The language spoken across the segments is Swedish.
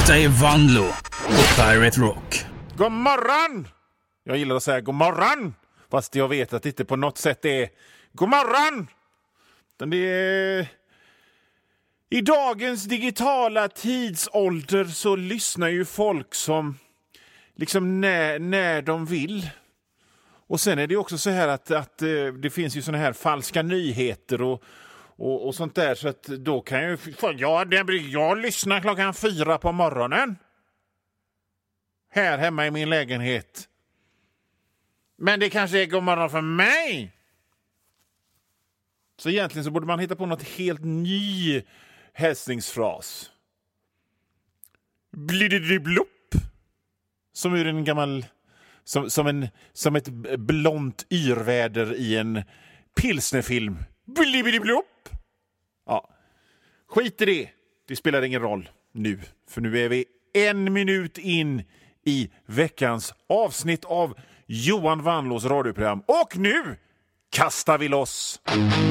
Detta är Vanlo på Pirate Rock. God morgon! Jag gillar att säga god morgon, fast jag vet att det inte på något sätt är god morgon. Det är... I dagens digitala tidsålder så lyssnar ju folk som liksom när de vill. Och sen är det också så här att det finns ju såna här falska nyheter och sånt där, så att då kan jag lyssna 4:00 på morgonen här hemma i min lägenhet. Men det kanske är god morgon för mig. Så egentligen så borde man hitta på något helt ny hälsningsfras. Blididiblopp. Som ur en gammal... Som ett blont yrväder i en pilsnerfilm. Blididiblopp. Ja. Skit i det. Det spelar ingen roll nu. För nu är vi 1 minut in i veckans avsnitt av Johan Vanlås radioprogram. Och nu kastar vi loss!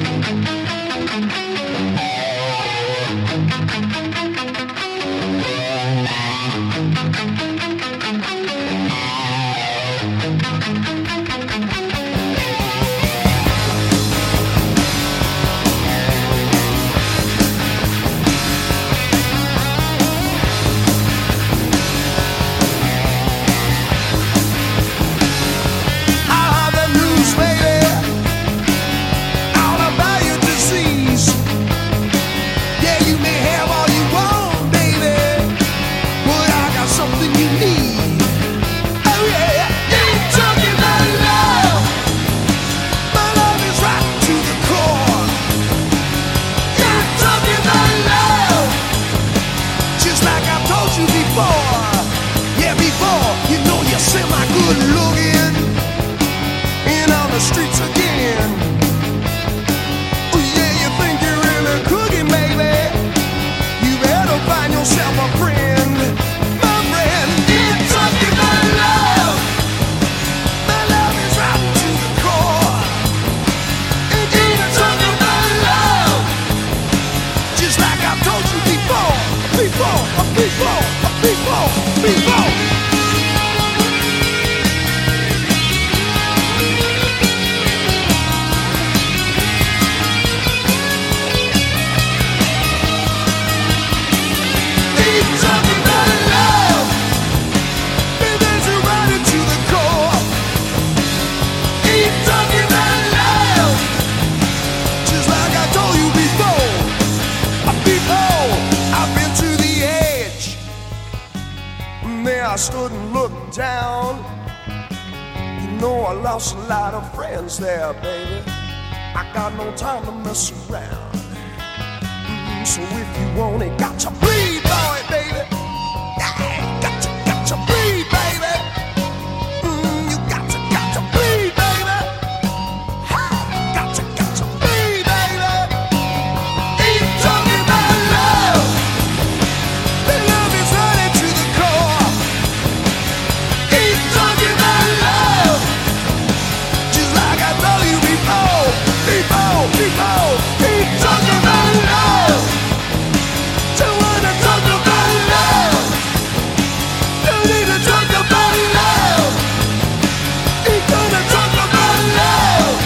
Stood and looked down. You know I lost a lot of friends there, baby. I got no time to mess around. So if you want it, got to bleed, boy, baby. Yeah, got to bleed, baby. You got to bleed, baby. Got to bleed, baby. Ain't talking about love. The love is running to the core. People, keep talking about love. Don't wanna talk about love. Don't need to talk about love. Ain't gonna talk about love.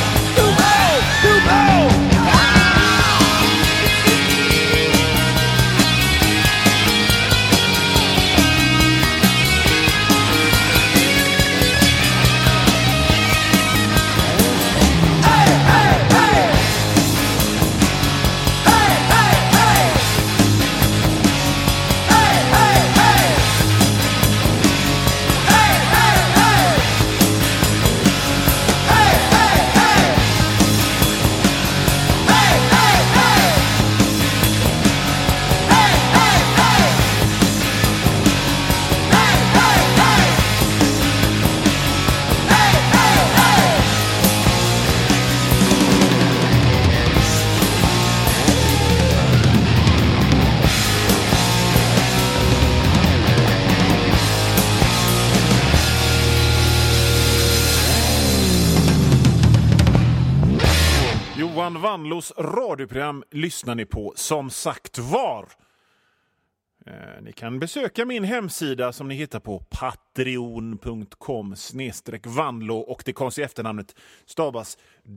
Johan Vanlos radioprogram lyssnar ni på, som sagt var. Ni kan besöka min hemsida som ni hittar på patreon.com/vanlo och det konstiga efternamnet stavas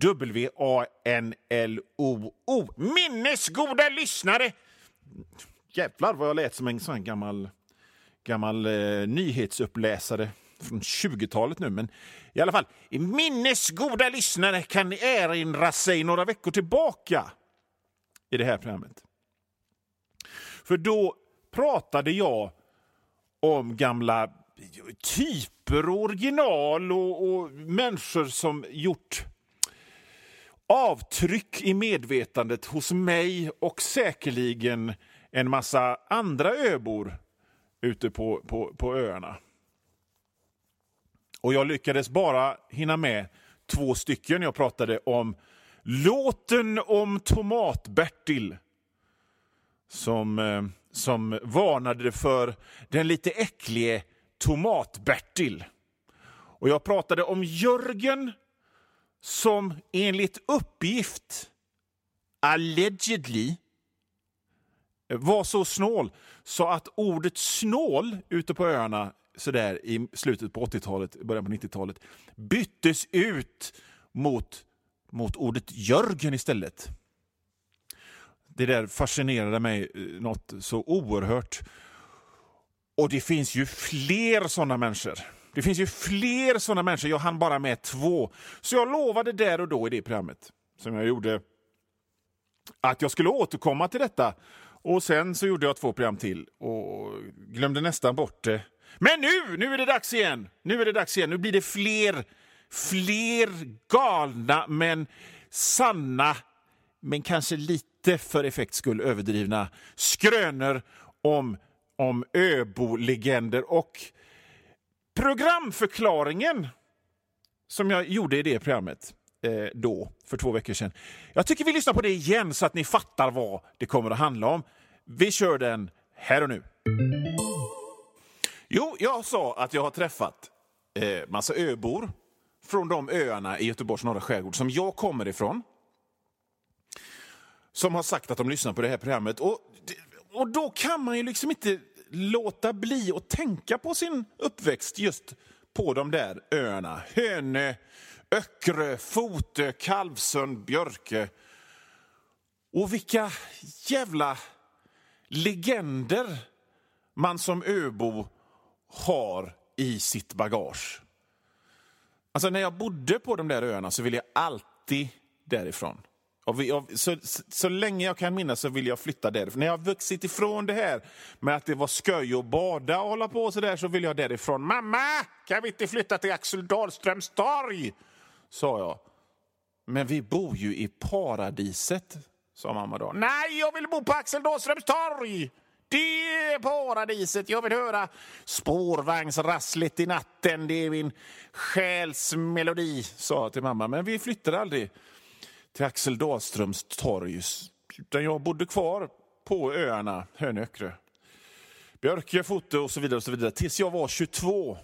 WANLOO. Minnesgoda lyssnare! Jävlar vad jag lät som en sån här gammal nyhetsuppläsare från 20-talet nu, men i alla fall, minnesgoda lyssnare kan ni erinra sig några veckor tillbaka i det här programmet. För då pratade jag om gamla typer, original och människor som gjort avtryck i medvetandet hos mig och säkerligen en massa andra öbor ute på öarna. Och jag lyckades bara hinna med 2 stycken. Jag pratade om låten om Tomat-Bertil som varnade för den lite äcklige Tomat-Bertil. Och jag pratade om Jörgen som enligt uppgift allegedly var så snål så att ordet snål ute på öarna så där i slutet på 80-talet, början på 90-talet byttes ut mot ordet Jörgen istället. Det där fascinerade mig något så oerhört. Och det finns ju fler sådana människor. Jag hann bara med 2. Så jag lovade där och då i det programmet som jag gjorde att jag skulle återkomma till detta. Och sen så gjorde jag 2 program till och glömde nästan bort det. Men nu är det dags igen. Nu blir det fler galna men sanna, men kanske lite för effekts skull överdrivna skrönor om öbo-legender och programförklaringen som jag gjorde i det programmet då för 2 veckor sedan. Jag tycker vi lyssnar på det igen så att ni fattar vad det kommer att handla om. Vi kör den här och nu. Jo, jag sa att jag har träffat massa öbor från de öarna i Göteborgs norra skärgård som jag kommer ifrån. Som har sagt att de lyssnar på det här programmet. Och då kan man ju liksom inte låta bli att tänka på sin uppväxt just på de där öarna. Hönö, Öckerö, Fotö, Kalvsund, Björkö. Och vilka jävla legender man som öbo har i sitt bagage. Alltså när jag bodde på de där öarna så ville jag alltid därifrån. Så länge jag kan minnas så vill jag flytta därifrån. När jag har vuxit ifrån det här med att det var sköj och bada och hålla på så där, så vill jag därifrån. Mamma, kan vi inte flytta till Axel Dahlströms torg? Sa jag. Men vi bor ju i paradiset, sa mamma då. Nej, jag vill bo på Axel Dahlströms torg. Det är paradiset. Jag vill höra spårvagnsrasslet i natten. Det är min själsmelodi, sa jag till mamma. Men vi flyttade aldrig till Axel Dahlströms torg. Utan jag bodde kvar på öarna Hönö, Öckerö, Björkö, Fotö och så vidare tills jag var 22.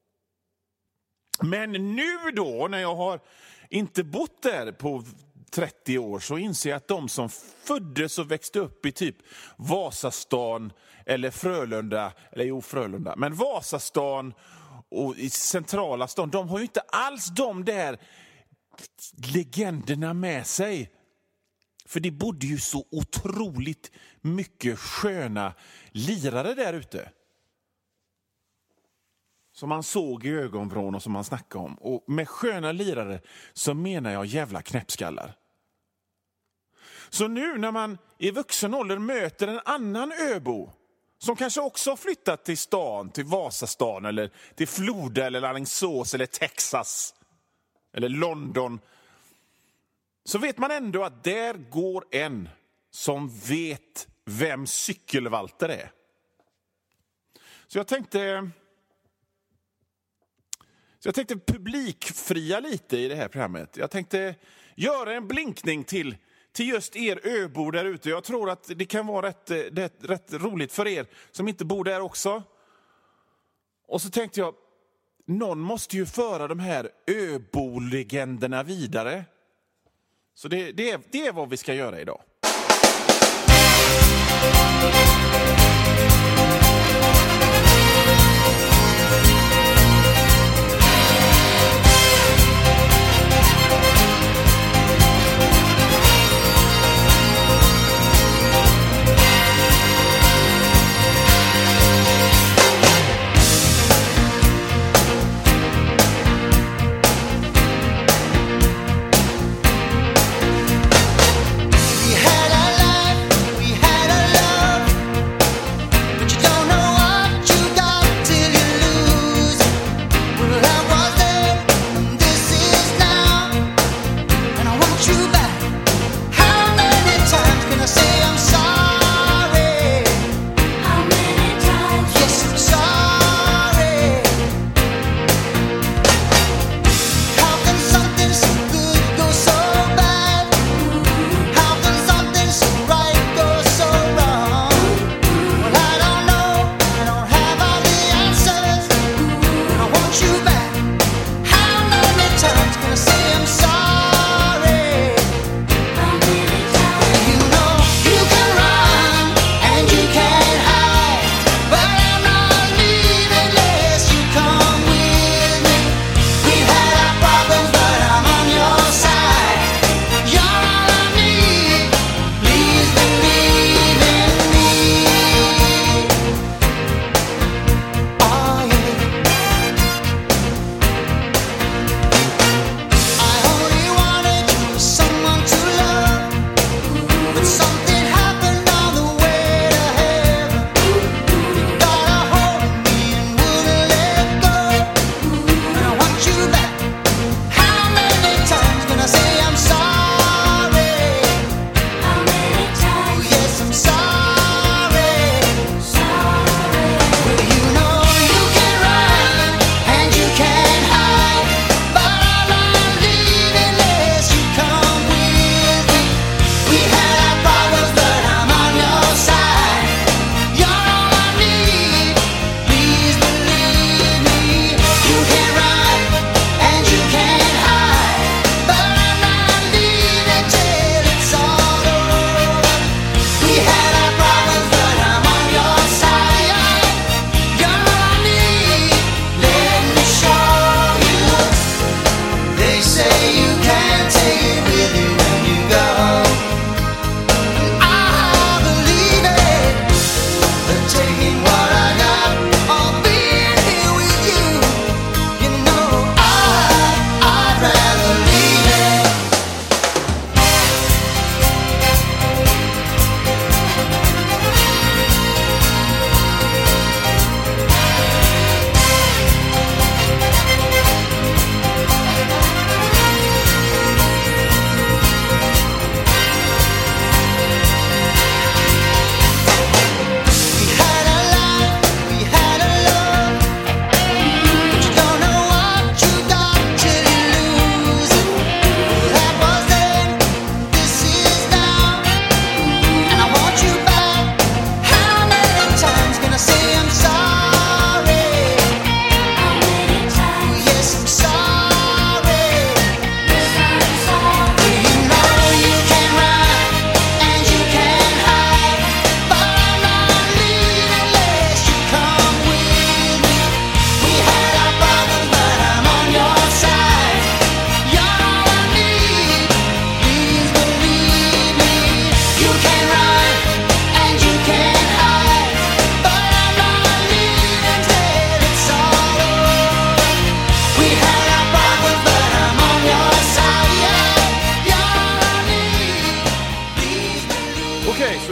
Men nu då, när jag har inte bott där på 30 år, så inser jag att de som föddes och växte upp i typ Vasastan eller Frölunda, men Vasastan och i centrala stan, de har ju inte alls de där legenderna med sig. För det bodde ju så otroligt mycket sköna lirare där ute. Som man såg i ögonvrån och som man snackade om. Och med sköna lirare så menar jag jävla knäppskallar. Så nu när man i vuxen ålder möter en annan öbo som kanske också har flyttat till stan, till Vasastan eller till Floda eller Alingsås eller Texas eller London, så vet man ändå att där går en som vet vem cykelvalter är. Så jag tänkte publikfria lite i det här programmet. Jag tänkte göra en blinkning till just er öbor där ute. Jag tror att det kan vara rätt roligt för er som inte bor där också. Och så tänkte jag, någon måste ju föra de här öbo-legenderna vidare. Så det är vad vi ska göra idag.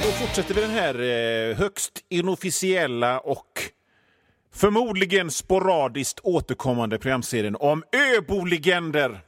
fortsätter vi den här högst inofficiella och förmodligen sporadiskt återkommande programserien om öbolegender.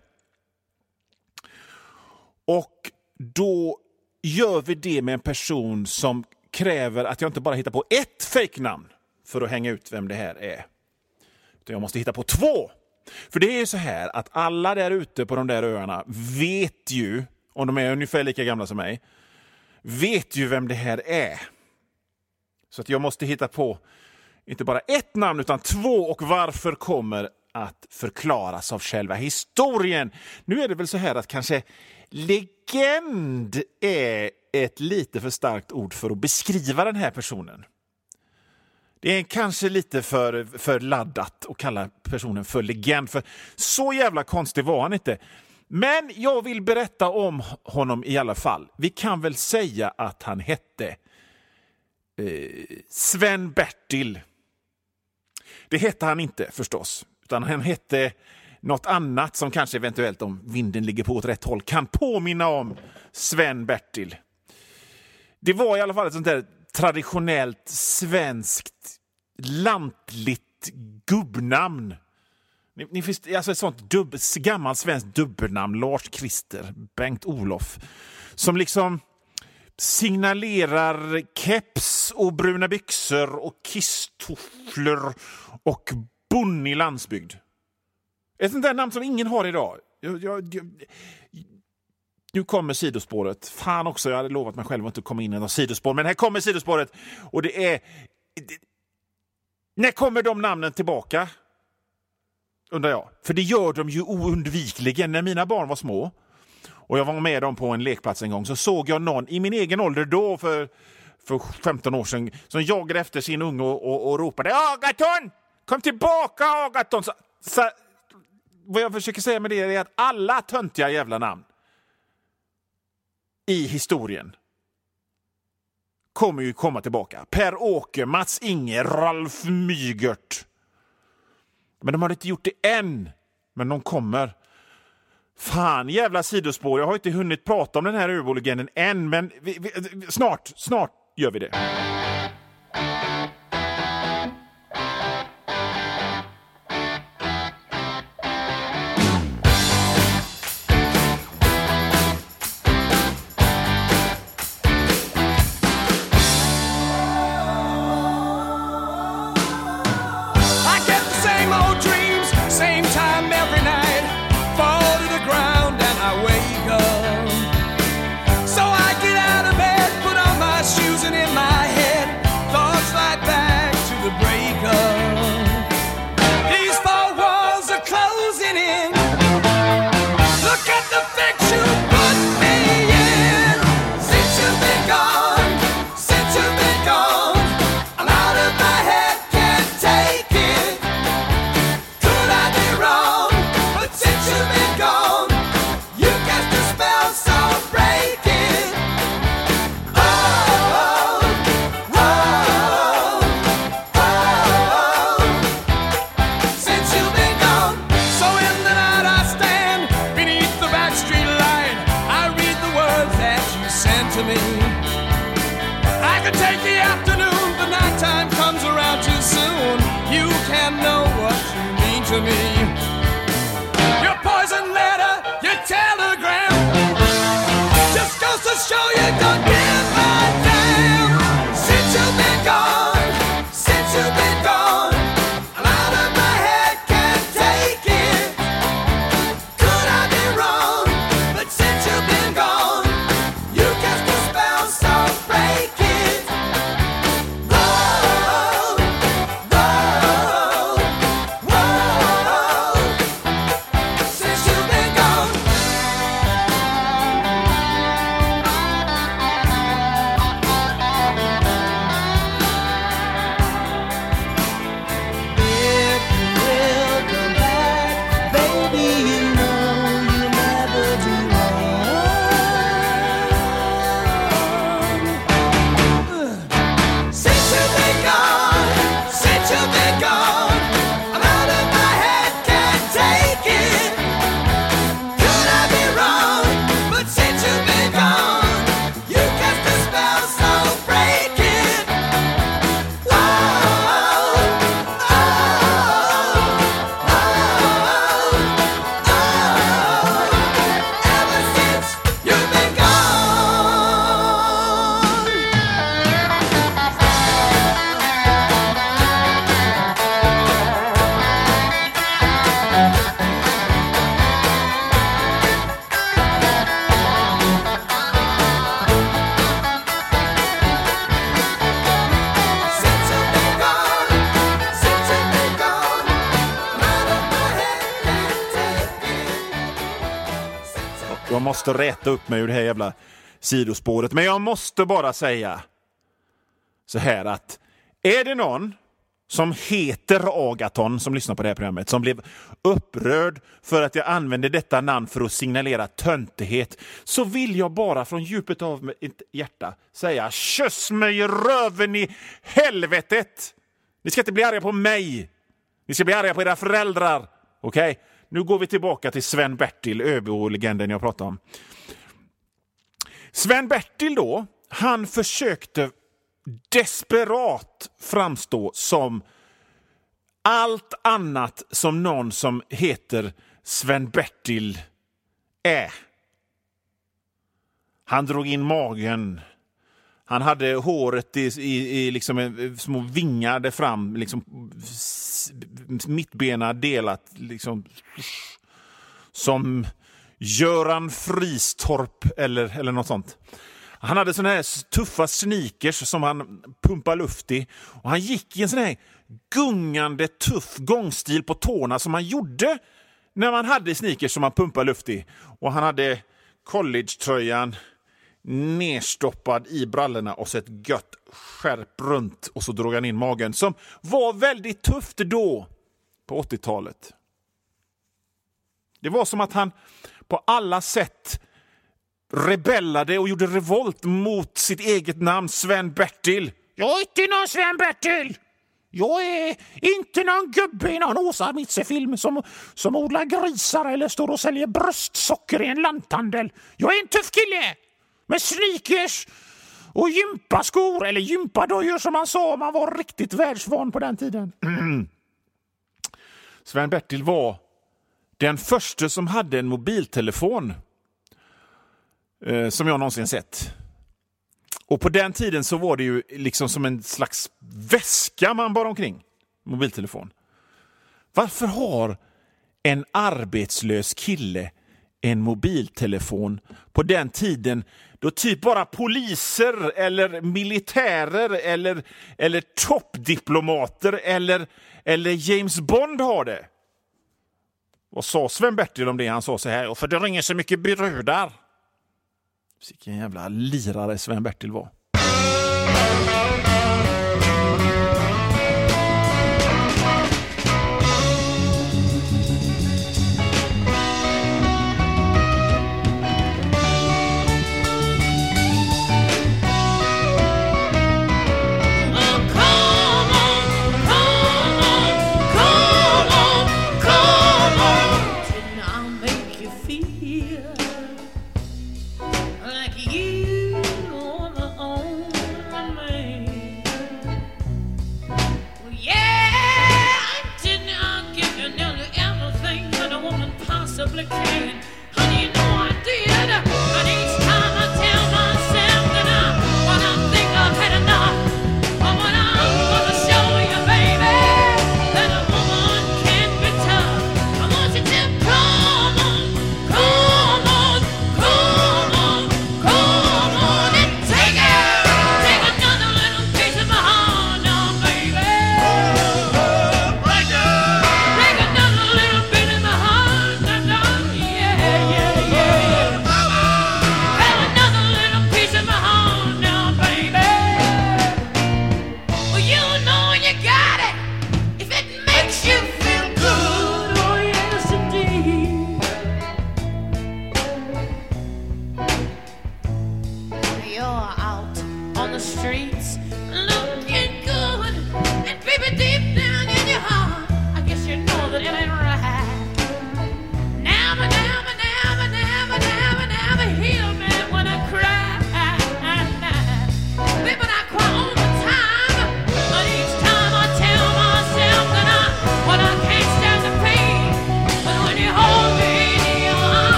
Och då gör vi det med en person som kräver att jag inte bara hittar på ett fejknamn för att hänga ut vem det här är. Utan jag måste hitta på 2. För det är ju så här att alla där ute på de där öarna vet ju, om de är ungefär lika gamla som mig, vet ju vem det här är. Så att jag måste hitta på inte bara ett namn utan 2, och varför kommer att förklaras av själva historien. Nu är det väl så här att kanske legend är ett lite för starkt ord för att beskriva den här personen. Det är kanske lite för laddat att kalla personen för legend, för så jävla konstig var han inte. Men jag vill berätta om honom i alla fall. Vi kan väl säga att han hette Sven-Bertil. Det hette han inte förstås, utan han hette något annat som kanske eventuellt, om vinden ligger på åt rätt håll, kan påminna om Sven-Bertil. Det var i alla fall ett sånt där traditionellt svenskt lantligt gubbnamn. Ni finns alltså ett sånt gammalt svenskt dubbelnamn, Lars Christer, Bengt Olof, som liksom signalerar keps och bruna byxor och kisstofflor och bonnig landsbygd. Ett sånt där namn som ingen har idag. Nu kommer sidospåret. Fan också, jag hade lovat mig själv att inte komma in i något sidospår. Men här kommer sidospåret. Och det är... När kommer de namnen tillbaka? Undrar jag. För det gör de ju oundvikligen. När mina barn var små och jag var med dem på en lekplats en gång, så såg jag någon i min egen ålder då, för 15 år sedan, som jagade efter sin unge och ropade: Agaton! Kom tillbaka, Agaton! Så, vad jag försöker säga med det är att alla töntiga jävla namn i historien kommer ju komma tillbaka. Per-Åke, Mats-Inge, Ralf Mygert. Men de har inte gjort det än. Men de kommer. Fan, jävla sidospår. Jag har inte hunnit prata om den här öbolegenden än. Men snart gör vi det. jag måste räta upp mig ur det här jävla sidospåret. Men jag måste bara säga så här att är det någon som heter Agaton som lyssnar på det här programmet som blev upprörd för att jag använde detta namn för att signalera töntighet, så vill jag bara från djupet av mitt hjärta säga: kyss mig i röven i helvetet! Ni ska inte bli arga på mig. Ni ska bli arga på era föräldrar. Okej? Nu går vi tillbaka till Sven-Bertil, ÖBO-legenden jag pratade om. Sven-Bertil då, han försökte desperat framstå som allt annat som någon som heter Sven-Bertil är. Han drog in magen. Han hade håret i liksom små vingar där fram, liksom mittbena delat liksom som Göran Fristorp eller något sånt. Han hade såna här tuffa sneakers som han pumpade luft i. Och han gick i en sån här gungande tuff gångstil på tårna som man gjorde när man hade sneakers som man pumpade luft i. Och han hade collegetröjan nerstoppad i brallorna och så ett gött skärp runt. Och så drog han in magen som var väldigt tufft då på 80-talet. Det var som att han på alla sätt rebellade och gjorde revolt mot sitt eget namn, Sven-Bertil. Jag är inte någon Sven-Bertil. Jag är inte någon gubbe i någon Åsa Mitse-film som odlar grisar eller står och säljer bröstsocker i en lanthandel. Jag är en tuff kille med sneakers och gympaskor, eller gympadojor som man sa, man var riktigt världsvan på den tiden. Sven-Bertil var den första som hade en mobiltelefon som jag någonsin sett. Och på den tiden så var det ju liksom som en slags väska man bar omkring. Mobiltelefon. Varför har en arbetslös kille en mobiltelefon på den tiden då typ bara poliser eller militärer eller toppdiplomater eller James Bond har det? Vad sa Sven-Bertil om det? Han sa så här: för det ringer så mycket brudar. Vilken jävla lirare Sven-Bertil var.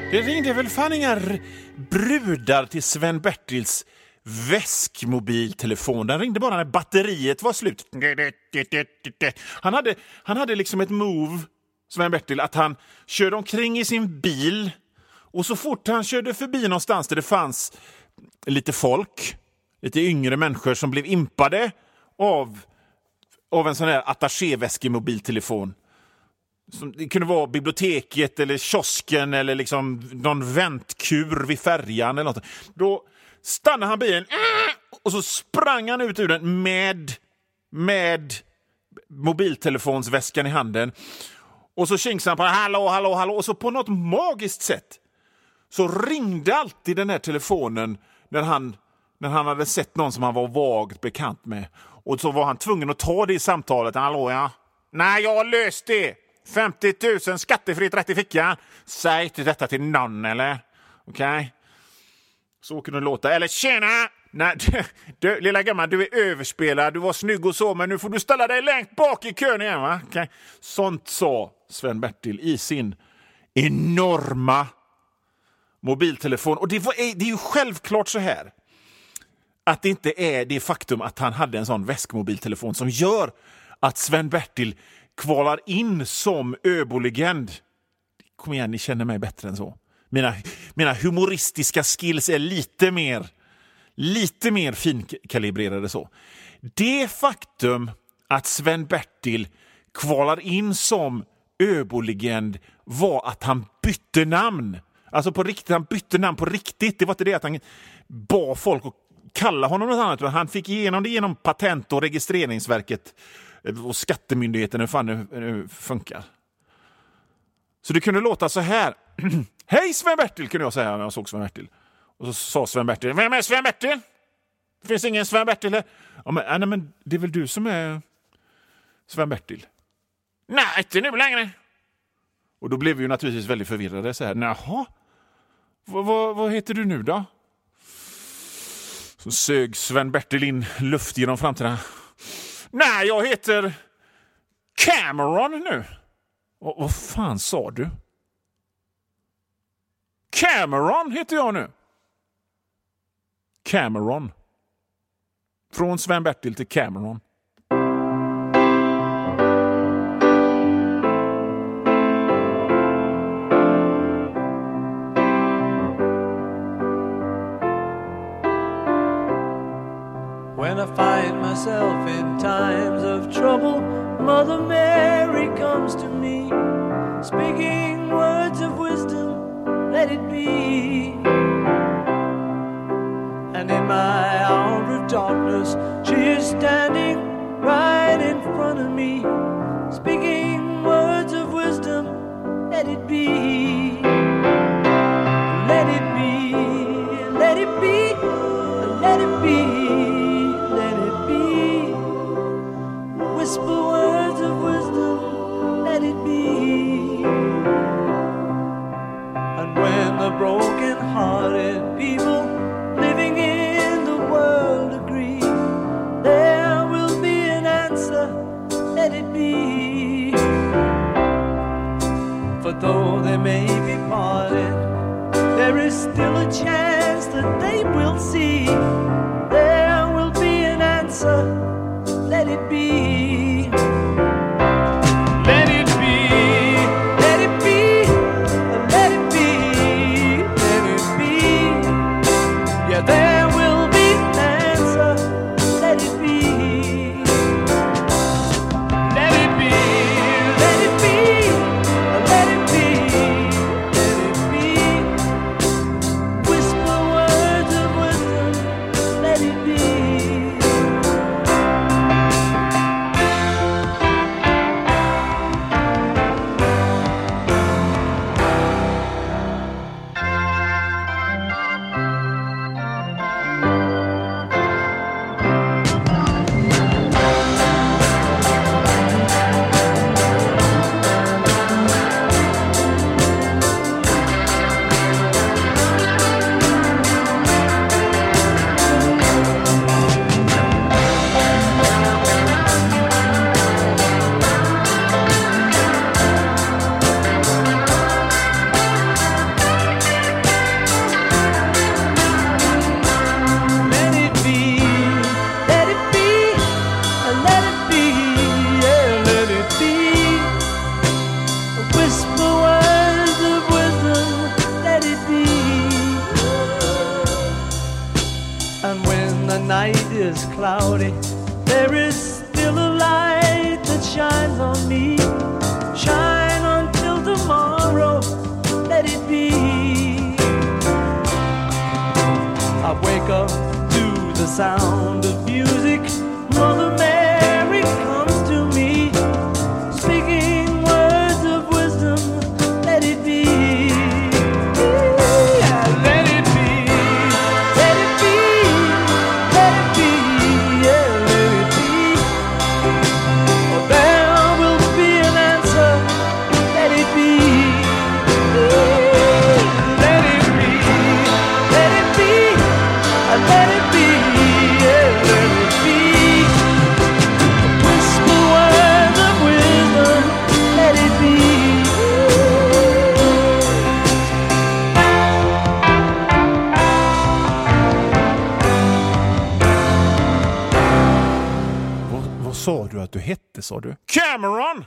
Det ringde väl fan inga brudar till Sven-Bertils väskmobiltelefon. Den ringde bara när batteriet var slut. Han hade liksom ett move, Sven-Bertil, att han körde omkring i sin bil och så fort han körde förbi någonstans där det fanns lite folk, lite yngre människor som blev impade av en sån här attachéväskemobiltelefon. Det kunde vara biblioteket eller kiosken eller liksom någon väntkur vid färjan eller något. Då stannade han bilen och så sprang han ut ur den med mobiltelefonsväskan i handen. Och så kingsade han på hallå och så på något magiskt sätt så ringde alltid den här telefonen när han hade sett någon som han var vagt bekant med. Och så var han tvungen att ta det i samtalet. Hallå, ja. Nej, jag har löst det. 50 000 skattefritt rätt i fickan. Säg inte detta till någon, eller? Okej? Så kunde det låta. Eller tjena! Nej, du, lilla gammal, du är överspelad. Du var snygg och så, men nu får du ställa dig längst bak i kön igen, va? Okay. Sånt sa Sven-Bertil i sin enorma mobiltelefon. Och det är ju självklart så här att det inte är det faktum att han hade en sån väskmobiltelefon som gör att Sven-Bertil kvalar in som öbolegend. Kom igen, ni känner mig bättre än så. Mina humoristiska skills är lite mer finkalibrerade så. Det faktum att Sven-Bertil kvalar in som öbolegend var att han bytte namn. Alltså på riktigt, han bytte namn på riktigt. Det var inte det att han bad folk att kalla honom något annat. Han fick igenom det genom Patent- och registreringsverket och skattemyndigheten, hur fan det funkar. Så det kunde låta så här. Hej Sven-Bertil, kunde jag säga när jag såg Sven-Bertil. Och så sa Sven-Bertil, vem är Sven-Bertil? Det finns ingen Sven-Bertil här. Ja, men det är väl du som är Sven-Bertil? Nej, inte nu längre. Och då blev vi ju naturligtvis väldigt förvirrade. Så här, jaha, vad heter du nu då? Så sög Sven-Bertil in luft genom framtiden. Nej, jag heter Cameron nu. Och vad fan sa du? Cameron heter jag nu. Cameron. Från Sven-Bertil till Cameron. When I find myself in times of trouble, Mother Mary comes to me, speaking words of wisdom, let it be. And in my hour of darkness, she is standing right in front of me, speaking words of wisdom, let it be. Let it be, let it be, let it be. Whisper words of wisdom, let it be. And when the broken-hearted people living in the world agree, there will be an answer, let it be. For though they may be parted, there is still a chance that they will see. There will be an answer, let it be. Let it be, let it be, let it be, let it be. Yeah, there will be an answer, let it be. Let it be, let it be, let it be, let it be. Whisper words of wisdom, let it be. sound of music, Mother Mary comes to me, speaking words of wisdom, let it be. Yeah, let it be, let it be, let it be, yeah, let it be. Oh, there will be an answer, let it be. Let it be, let it be, let it be, yeah, let it be. Whisper words of wisdom, let it be. Vad sa du att du hette, sa du? Cameron!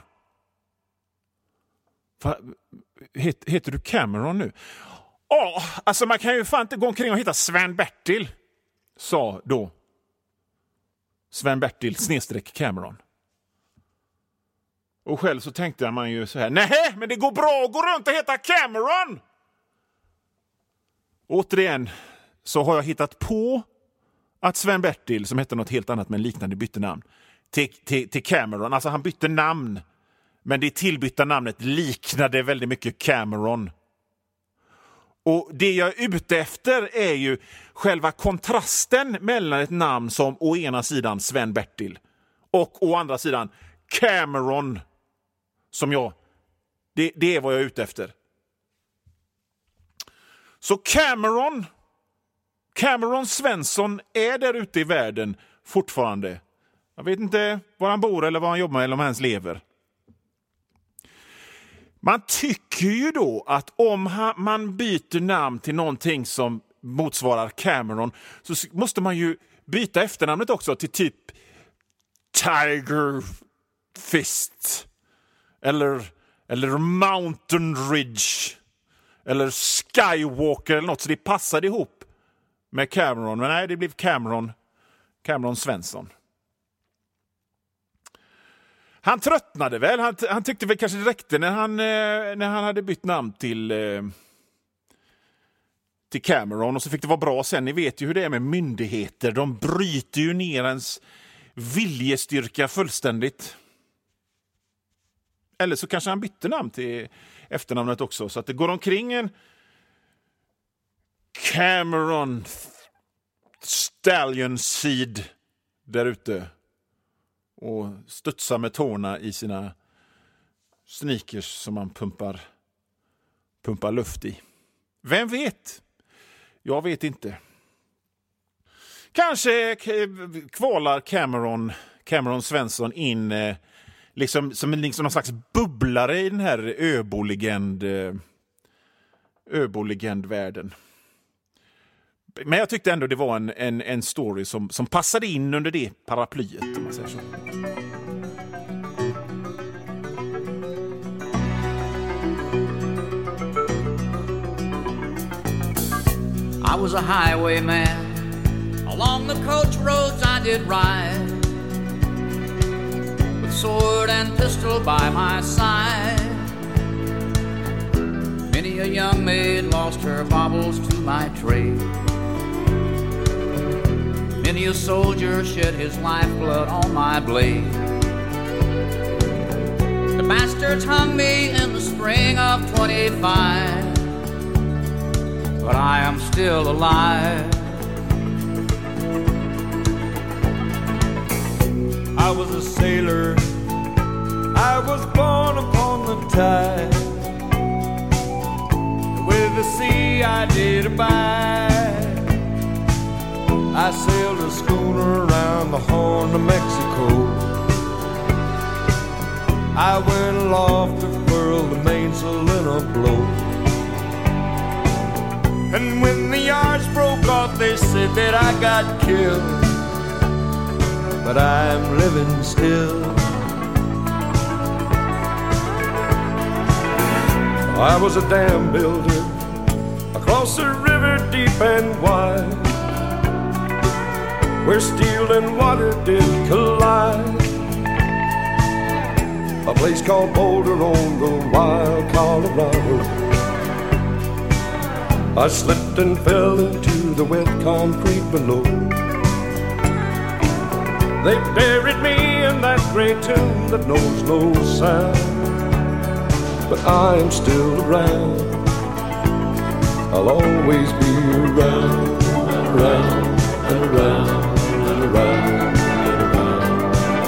Heter du Cameron nu? Ja, alltså man kan ju fan inte gå omkring och hitta Sven-Bertil, sa då Sven-Bertil / Cameron. Och själv så tänkte man ju så här: nej, men det går bra att gå runt och heta Cameron! Återigen så har jag hittat på att Sven-Bertil, som hette något helt annat men liknande, bytte namn till Cameron. Alltså han bytte namn, men det tillbytta namnet liknade väldigt mycket Cameron. Och det jag är ute efter är ju själva kontrasten mellan ett namn som å ena sidan Sven-Bertil och å andra sidan Cameron, som jag... Det är vad jag är ute efter. Så Cameron Svensson är där ute i världen fortfarande. Jag vet inte var han bor eller vad han jobbar med eller om han ens lever. Man tycker ju då att om man byter namn till någonting som motsvarar Cameron, så måste man ju byta efternamnet också till typ Tiger Fist eller Mountain Ridge eller Skywalker eller något, så det passade ihop med Cameron. Men nej, det blev Cameron Svensson. Han tröttnade väl. Han tyckte väl kanske det räckte när han hade bytt namn till Cameron, och så fick det vara bra sen. Ni vet ju hur det är med myndigheter. De bryter ju ner ens viljestyrka fullständigt. Eller så kanske han bytte namn till efternamnet också, så att det går omkring en Cameron Stallion Seed där ute och studsar med tårna i sina sneakers som man pumpar luft i. Vem vet? Jag vet inte. Kanske kvalar Cameron Svensson in liksom som någon slags bubblare i den här öbolegendvärlden. Men jag tyckte ändå det var en story som passade in under det paraplyet, om man säger så. I was a highwayman. Along the coach roads I did ride, with sword and pistol by my side. Many a young maid lost her baubles to my trade. Many a soldier shed his lifeblood on my blade. The bastards hung me in the spring of 25, but I am still alive. I was a sailor, I was born upon the tide. With the sea I did abide. I sailed a schooner around the Horn of Mexico. I went aloft to furl the mainsail in a blow. And when the yards broke off, they said that I got killed. But I'm living still. I was a dam builder across a river deep and wide, where steel and water did collide. A place called Boulder on the wild Colorado. I slipped and fell into the wet concrete below. They buried me in that gray tomb that knows no sound. But I am still around. I'll always be around, around, and around, and around, and around.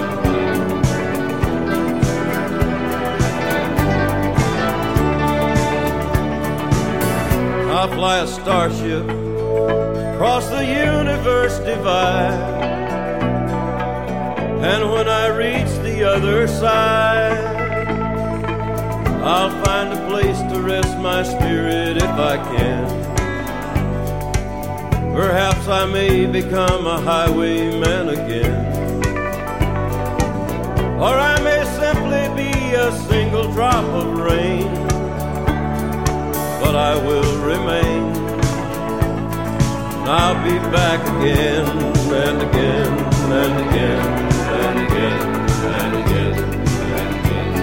I'll fly a starship across the universe divide. And when I reach the other side, I'll find a place to rest my spirit if I can. Perhaps I may become a highwayman again. Or I may simply be a single drop of rain. But I will remain. I'll be back again and again and again and again and again and again.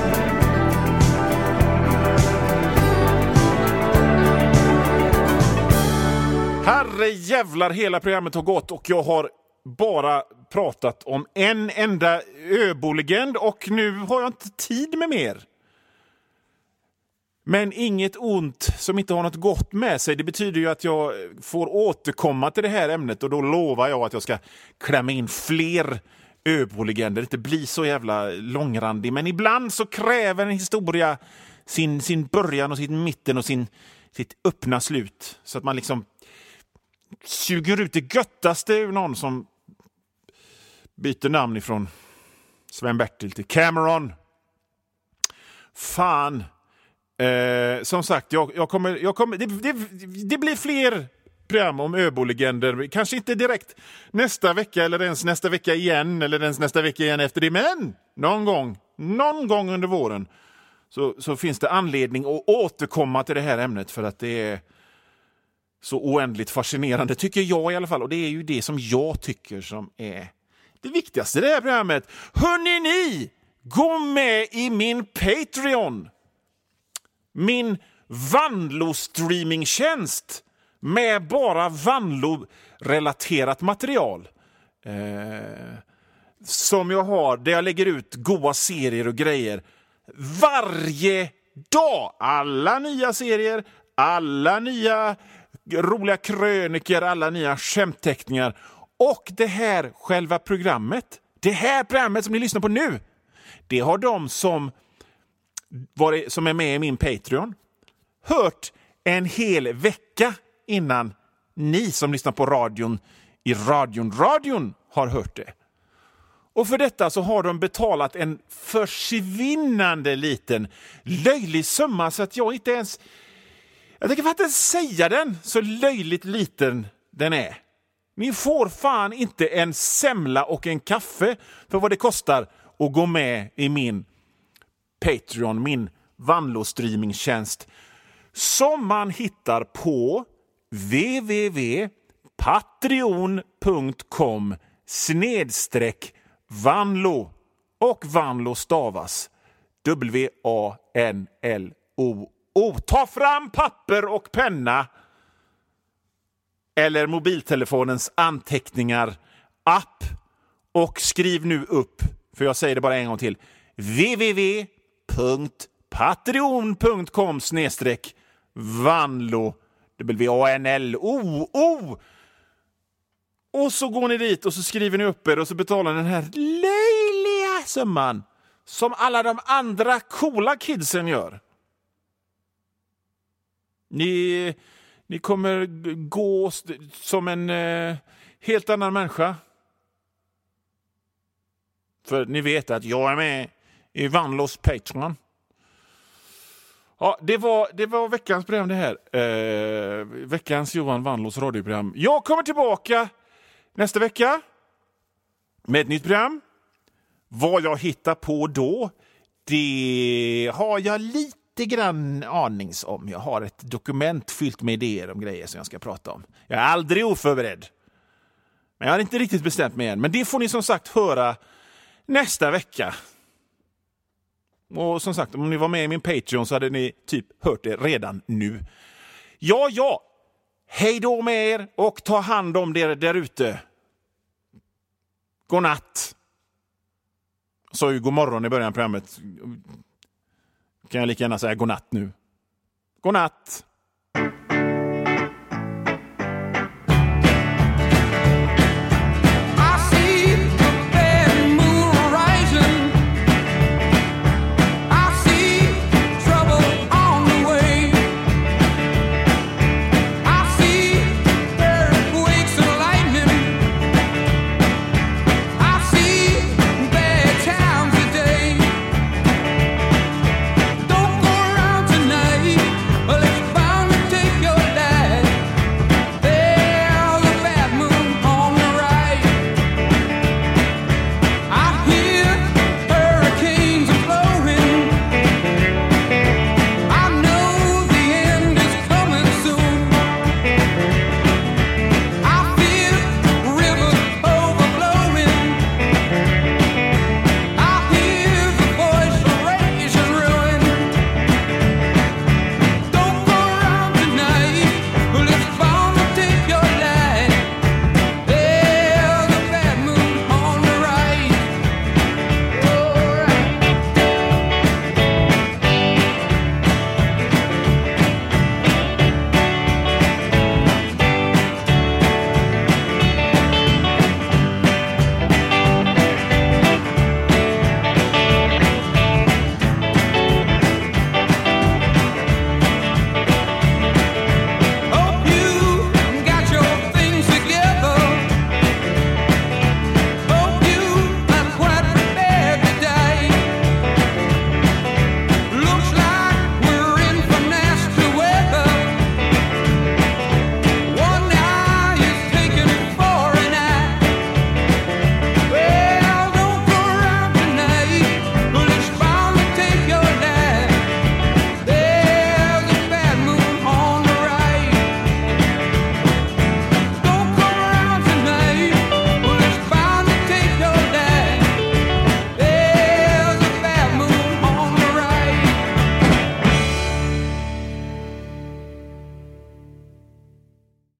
Herre jävlar, hela programmet har gått och jag har bara pratat om en enda Öbo-legend och nu har jag inte tid med mer. Men inget ont som inte har något gott med sig. Det betyder ju att jag får återkomma till det här ämnet och då lovar jag att jag ska klämma in fler Öbo-legender. Det inte blir så jävla långrandig. Men ibland så kräver en historia sin början och sin mitten och sitt öppna slut. Så att man liksom suger ut det göttaste ur någon som byter namn ifrån Sven-Bertil till Cameron. Fan. Som sagt, jag kommer det blir fler program om Öbo-legender. Kanske inte direkt nästa vecka eller ens nästa vecka igen eller ens nästa vecka igen efter det. Men någon gång under våren så finns det anledning att återkomma till det här ämnet för att det är så oändligt fascinerande tycker jag i alla fall. Och det är ju det som jag tycker som är det viktigaste i det här programmet. Hörrni ni, gå med i min Patreon. Min Vanlo-streamingtjänst med bara Vanlo-relaterat material. Som jag har, där jag lägger ut goda serier och grejer varje dag. Alla nya serier, alla nya roliga kröniker, alla nya skämtteckningar. Och det här själva programmet, det här programmet som ni lyssnar på nu, det har de som är med i min Patreon hört en hel vecka innan ni som lyssnar på radion i radion har hört det. Och för detta så har de betalat en försvinnande liten löjlig summa så att jag inte ens jag tänker inte säga den så löjligt liten den är. Ni får fan inte en semla och en kaffe för vad det kostar att gå med i min Patreon, min Vanlo-streamingtjänst som man hittar på www.patreon.com/Vanlo och Vanlo stavas WANLO. Ta fram papper och penna eller mobiltelefonens anteckningar app och skriv nu upp, för jag säger det bara en gång till, www.patreon.com/Vanlo WANLO. Och så går ni dit och så skriver ni upp er och så betalar den här löjliga summan som alla de andra coola kidsen gör. Ni kommer gå som en helt annan människa. För ni vet att jag är med i Vanlos Patreon. Ja, det var veckans program det här. Veckans Johan Vanlos radioprogram. Jag kommer tillbaka nästa vecka med ett nytt program. Vad jag hittar på då, det har jag lite grann anings om. Jag har ett dokument fyllt med idéer om grejer som jag ska prata om. Jag är aldrig oförberedd. Men jag har inte riktigt bestämt mig än. Men det får ni som sagt höra nästa vecka. Och som sagt, om ni var med i min Patreon så hade ni typ hört det redan nu. Ja. Hej då med er och ta hand om er där ute. God natt. Jag sa ju god morgon i början av programmet. Kan jag lika gärna säga god natt nu. God natt.